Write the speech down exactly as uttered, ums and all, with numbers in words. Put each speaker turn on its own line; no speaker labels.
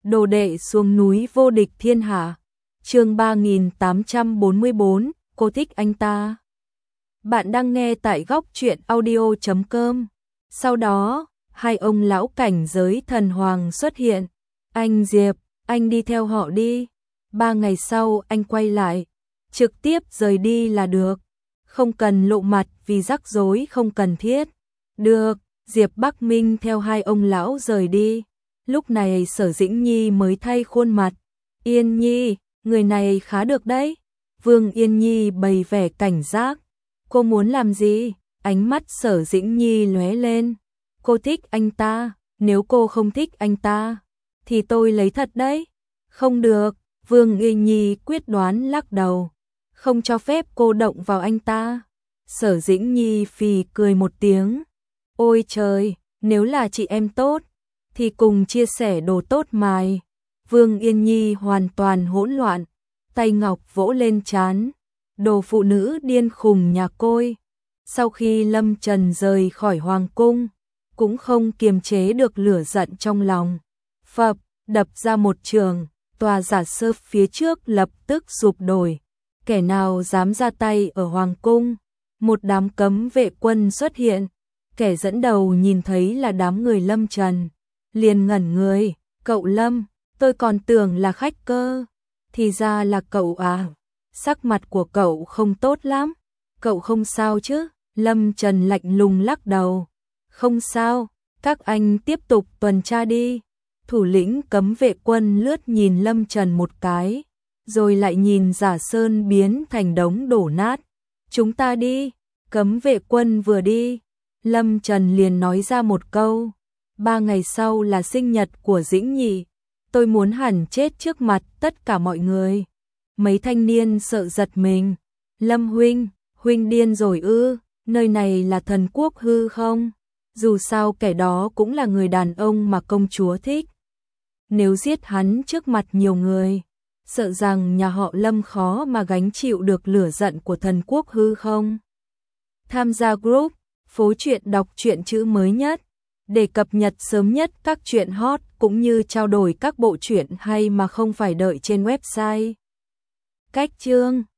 Đồ đệ xuống núi vô địch thiên hạ. Chương ba nghìn tám trăm bốn mươi bốn, cô thích anh ta. Bạn đang nghe tại góc truyện audio chấm com. Sau đó, hai ông lão cảnh giới thần hoàng xuất hiện. Anh Diệp, anh đi theo họ đi. Ba ngày sau anh quay lại, trực tiếp rời đi là được. Không cần lộ mặt vì rắc rối không cần thiết. Được, Diệp Bắc Minh theo hai ông lão rời đi. Lúc này Sở Dĩnh Nhi mới thay khuôn mặt. Yên Nhi, người này khá được đấy. Vương Yên Nhi bày vẻ cảnh giác. Cô muốn làm gì? Ánh mắt Sở Dĩnh Nhi lóe lên. Cô thích anh ta, nếu cô không thích anh ta, thì tôi lấy thật đấy. Không được, Vương Yên Nhi quyết đoán lắc đầu. Không cho phép cô động vào anh ta. Sở Dĩnh Nhi phì cười một tiếng. Ôi trời, nếu là chị em tốt, thì cùng chia sẻ đồ tốt mài. Vương Yên Nhi hoàn toàn hỗn loạn, tay ngọc vỗ lên trán. Đồ phụ nữ điên khùng nhà côi. Sau khi Lâm Trần rời khỏi hoàng cung, cũng không kiềm chế được lửa giận trong lòng. Phập, đập ra một trường, tòa giả sơ phía trước lập tức sụp đổ. Kẻ nào dám ra tay ở hoàng cung? Một đám cấm vệ quân xuất hiện. Kẻ dẫn đầu nhìn thấy là đám người Lâm Trần, liền ngẩn người. Cậu Lâm, tôi còn tưởng là khách cơ. Thì ra là cậu à. Sắc mặt của cậu không tốt lắm. Cậu không sao chứ? Lâm Trần lạnh lùng lắc đầu. Không sao, các anh tiếp tục tuần tra đi. Thủ lĩnh cấm vệ quân lướt nhìn Lâm Trần một cái, rồi lại nhìn Giả Sơn biến thành đống đổ nát. Chúng ta đi. Cấm vệ quân vừa đi, Lâm Trần liền nói ra một câu. Ba ngày sau là sinh nhật của Dĩnh Nhi. Tôi muốn hẳn chết trước mặt tất cả mọi người. Mấy thanh niên sợ giật mình. Lâm huynh, huynh điên rồi ư? Nơi này là thần quốc hư không? Dù sao kẻ đó cũng là người đàn ông mà công chúa thích. Nếu giết hắn trước mặt nhiều người, sợ rằng nhà họ Lâm khó mà gánh chịu được lửa giận của thần quốc hư không? Tham gia group Phố Truyện đọc truyện chữ mới nhất để cập nhật sớm nhất các truyện hot cũng như trao đổi các bộ truyện hay mà không phải đợi trên website. Cách chương